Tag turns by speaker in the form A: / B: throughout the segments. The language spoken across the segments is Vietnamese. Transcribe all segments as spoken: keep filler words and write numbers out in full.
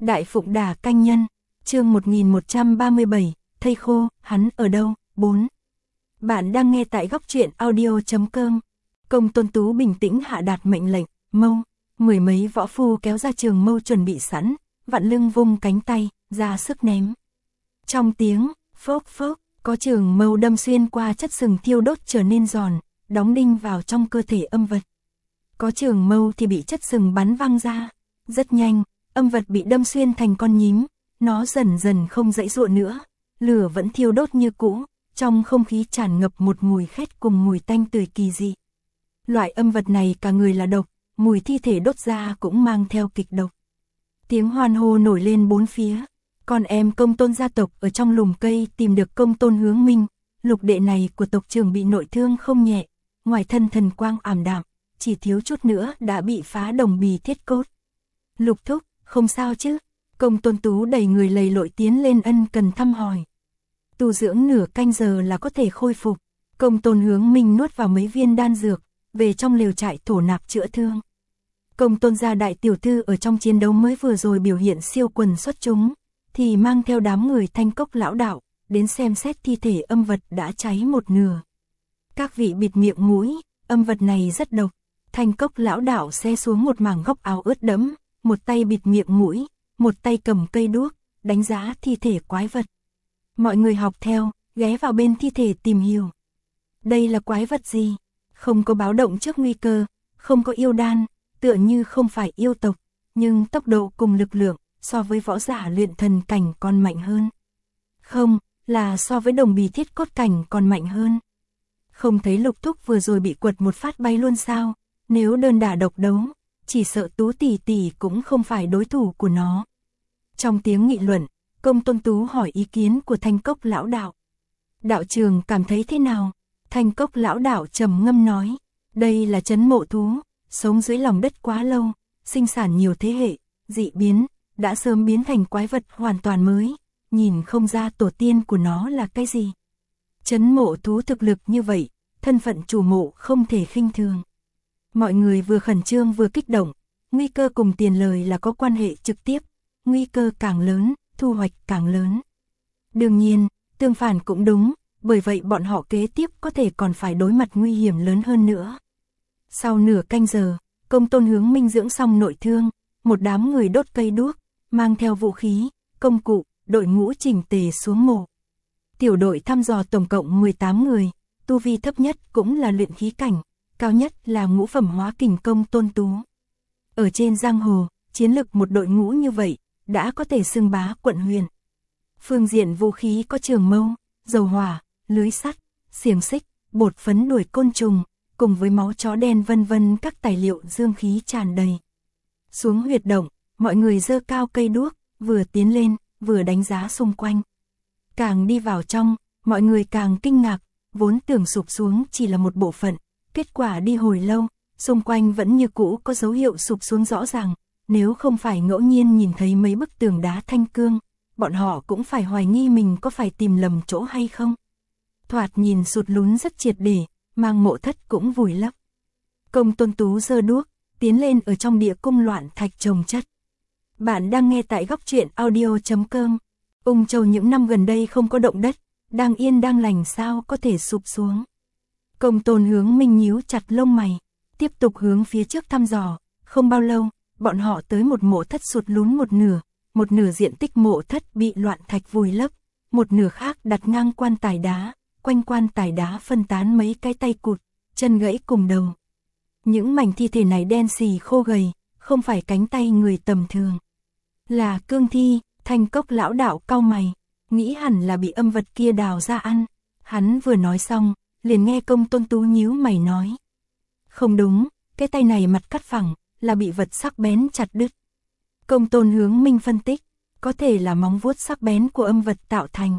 A: Đại Phụng Đà Canh Nhân, chương một nghìn một trăm ba mươi bảy, thây khô, hắn ở đâu? bốn. Bạn đang nghe tại góc truyện audio chấm com. Công Tôn Tú bình tĩnh hạ đạt mệnh lệnh, mâu, mười mấy võ phu kéo ra trường mâu chuẩn bị sẵn, vặn lưng vung cánh tay, ra sức ném. Trong tiếng, phốc phốc, có trường mâu đâm xuyên qua chất sừng thiêu đốt trở nên giòn, đóng đinh vào trong cơ thể âm vật. Có trường mâu thì bị chất sừng bắn văng ra. Rất nhanh, âm vật bị đâm xuyên thành con nhím, nó dần dần không dãy dụa nữa, lửa vẫn thiêu đốt như cũ, trong không khí tràn ngập một mùi khét cùng mùi tanh tươi kỳ dị. Loại âm vật này cả người là độc, mùi thi thể đốt ra cũng mang theo kịch độc. Tiếng hoan hô nổi lên bốn phía. Con em Công Tôn gia tộc ở trong lùm cây tìm được Công Tôn Hướng Minh, lục đệ này của tộc trưởng bị nội thương không nhẹ, ngoài thân thần quang ảm đạm, chỉ thiếu chút nữa đã bị phá đồng bì thiết cốt. Lục thúc, không sao chứ? Công Tôn Tú đẩy người lầy lội tiến lên ân cần thăm hỏi. Tu dưỡng nửa canh giờ là có thể khôi phục. Công Tôn Hướng Minh nuốt vào mấy viên đan dược, về trong lều trại thổ nạp chữa thương. Công Tôn gia đại tiểu thư ở trong chiến đấu mới vừa rồi biểu hiện siêu quần xuất chúng, thì mang theo đám người Thanh Cốc lão đạo, đến xem xét thi thể âm vật đã cháy một nửa. Các vị bịt miệng mũi, âm vật này rất độc. Thanh Cốc lão đạo xe xuống một mảng góc áo ướt đẫm, một tay bịt miệng mũi, một tay cầm cây đuốc, đánh giá thi thể quái vật. Mọi người học theo, ghé vào bên thi thể tìm hiểu. Đây là quái vật gì? Không có báo động trước nguy cơ, không có yêu đan, tựa như không phải yêu tộc, nhưng tốc độ cùng lực lượng so với võ giả luyện thần cảnh còn mạnh hơn. Không, là so với đồng bì thiết cốt cảnh còn mạnh hơn. Không thấy Lục thúc vừa rồi bị quật một phát bay luôn sao? Nếu đơn đả độc đấu, chỉ sợ Tú tỷ tỷ cũng không phải đối thủ của nó. Trong tiếng nghị luận, Công Tôn Tú hỏi ý kiến của Thanh Cốc lão đạo. Đạo trường cảm thấy thế nào? Thanh Cốc lão đạo trầm ngâm nói, đây là trấn mộ thú, sống dưới lòng đất quá lâu, sinh sản nhiều thế hệ, dị biến, đã sớm biến thành quái vật hoàn toàn mới, nhìn không ra tổ tiên của nó là cái gì. Trấn mộ thú thực lực như vậy, thân phận chủ mộ không thể khinh thường. Mọi người vừa khẩn trương vừa kích động, nguy cơ cùng tiền lời là có quan hệ trực tiếp, nguy cơ càng lớn, thu hoạch càng lớn. Đương nhiên, tương phản cũng đúng, bởi vậy bọn họ kế tiếp có thể còn phải đối mặt nguy hiểm lớn hơn nữa. Sau nửa canh giờ, Công Tôn Hướng Minh dưỡng xong nội thương, một đám người đốt cây đuốc, mang theo vũ khí, công cụ, đội ngũ chỉnh tề xuống mộ. Tiểu đội thăm dò tổng cộng mười tám người, tu vi thấp nhất cũng là luyện khí cảnh, cao nhất là ngũ phẩm hóa kình Công Tôn Tú. Ở trên giang hồ, chiến lực một đội ngũ như vậy, đã có thể xưng bá quận huyện. Phương diện vũ khí có trường mâu, dầu hỏa, lưới sắt, xiềng xích, bột phấn đuổi côn trùng, cùng với máu chó đen vân vân các tài liệu dương khí tràn đầy. Xuống huyệt động, mọi người giơ cao cây đuốc, vừa tiến lên, vừa đánh giá xung quanh. Càng đi vào trong, mọi người càng kinh ngạc, vốn tưởng sụp xuống chỉ là một bộ phận, kết quả đi hồi lâu, xung quanh vẫn như cũ có dấu hiệu sụp xuống rõ ràng, nếu không phải ngẫu nhiên nhìn thấy mấy bức tường đá thanh cương, bọn họ cũng phải hoài nghi mình có phải tìm lầm chỗ hay không. Thoạt nhìn sụt lún rất triệt để, mang mộ thất cũng vùi lấp. Công Tôn Tú giơ đuốc, tiến lên ở trong địa cung loạn thạch chồng chất. Bạn đang nghe tại góc truyện audio chấm com. Ung Châu những năm gần đây không có động đất, đang yên đang lành sao có thể sụp xuống. Công Tôn Hướng Minh nhíu chặt lông mày, tiếp tục hướng phía trước thăm dò. Không bao lâu, bọn họ tới một mộ thất sụt lún một nửa, một nửa diện tích mộ thất bị loạn thạch vùi lấp, một nửa khác đặt ngang quan tài đá, quanh quan tài đá phân tán mấy cái tay cụt, chân gãy cùng đầu. Những mảnh thi thể này đen xì khô gầy, không phải cánh tay người tầm thường. Là cương thi. Thanh Cốc lão đạo cau mày, nghĩ hẳn là bị âm vật kia đào ra ăn. Hắn vừa nói xong, liền nghe Công Tôn Tú nhíu mày nói. Không đúng, cái tay này mặt cắt phẳng, là bị vật sắc bén chặt đứt. Công Tôn Hướng Minh phân tích, có thể là móng vuốt sắc bén của âm vật tạo thành.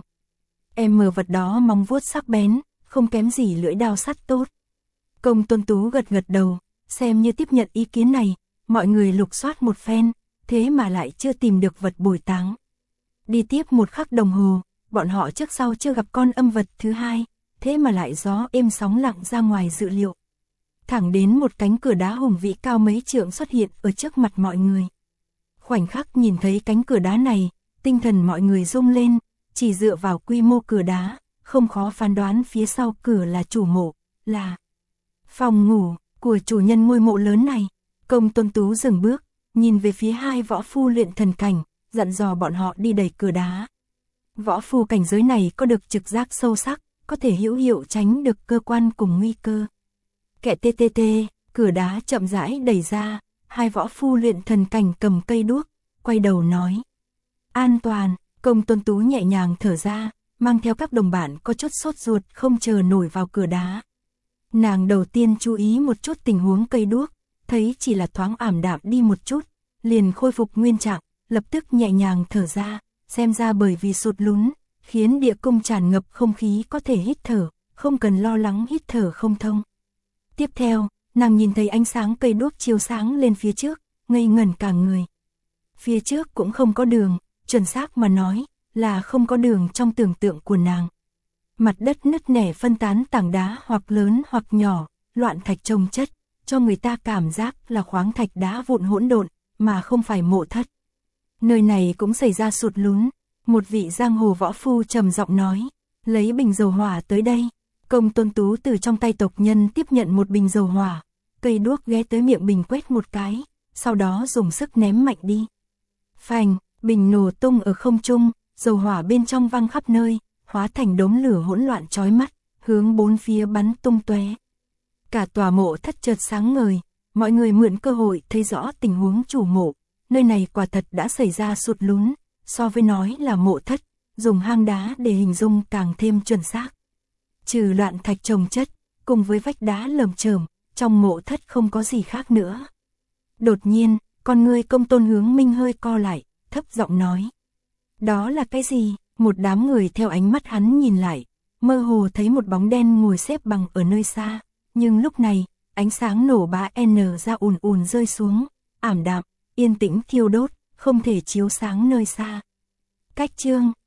A: Em mờ vật đó móng vuốt sắc bén, không kém gì lưỡi đao sắt tốt. Công Tôn Tú gật gật đầu, xem như tiếp nhận ý kiến này, mọi người lục soát một phen, thế mà lại chưa tìm được vật bồi táng. Đi tiếp một khắc đồng hồ, bọn họ trước sau chưa gặp con âm vật thứ hai, thế mà lại gió êm sóng lặng ra ngoài dự liệu. Thẳng đến một cánh cửa đá hùng vĩ cao mấy trượng xuất hiện ở trước mặt mọi người. Khoảnh khắc nhìn thấy cánh cửa đá này, tinh thần mọi người rung lên, chỉ dựa vào quy mô cửa đá, không khó phán đoán phía sau cửa là chủ mộ, là phòng ngủ của chủ nhân ngôi mộ lớn này. Công Tôn Tú dừng bước, nhìn về phía hai võ phu luyện thần cảnh, dặn dò bọn họ đi đẩy cửa đá. Võ phu cảnh giới này có được trực giác sâu sắc, có thể hữu hiệu tránh được cơ quan cùng nguy cơ. Kẹ tê tê tê, cửa đá chậm rãi đẩy ra, hai võ phu luyện thần cảnh cầm cây đuốc, quay đầu nói. An toàn. Công Tôn Tú nhẹ nhàng thở ra, mang theo các đồng bạn có chút sốt ruột không chờ nổi vào cửa đá. Nàng đầu tiên chú ý một chút tình huống cây đuốc, thấy chỉ là thoáng ảm đạm đi một chút, liền khôi phục nguyên trạng, lập tức nhẹ nhàng thở ra, xem ra bởi vì sụt lún, khiến địa cung tràn ngập không khí có thể hít thở, không cần lo lắng hít thở không thông. Tiếp theo, nàng nhìn thấy ánh sáng cây đuốc chiếu sáng lên phía trước, ngây ngẩn cả người. Phía trước cũng không có đường, chuẩn xác mà nói, là không có đường trong tưởng tượng của nàng. Mặt đất nứt nẻ phân tán tảng đá hoặc lớn hoặc nhỏ, loạn thạch chồng chất, cho người ta cảm giác là khoáng thạch đá vụn hỗn độn, mà không phải mộ thất. Nơi này cũng xảy ra sụt lún, một vị giang hồ võ phu trầm giọng nói, lấy bình dầu hỏa tới đây. Công Tôn Tú từ trong tay tộc nhân tiếp nhận một bình dầu hỏa, cây đuốc ghé tới miệng bình quét một cái, sau đó dùng sức ném mạnh đi. Phành, bình nổ tung ở không trung, dầu hỏa bên trong văng khắp nơi, hóa thành đốm lửa hỗn loạn chói mắt, hướng bốn phía bắn tung tóe. Cả tòa mộ thất chợt sáng ngời, mọi người mượn cơ hội thấy rõ tình huống chủ mộ, nơi này quả thật đã xảy ra sụt lún, so với nói là mộ thất, dùng hang đá để hình dung càng thêm chuẩn xác. Trừ loạn thạch chồng chất, cùng với vách đá lởm chởm, trong mộ thất không có gì khác nữa. Đột nhiên, con ngươi Công Tôn Hướng Minh hơi co lại, thấp giọng nói. Đó là cái gì? Một đám người theo ánh mắt hắn nhìn lại, mơ hồ thấy một bóng đen ngồi xếp bằng ở nơi xa, nhưng lúc này, ánh sáng nổ bá N ra ùn ùn rơi xuống, ảm đạm, yên tĩnh thiêu đốt, không thể chiếu sáng nơi xa. Cách chương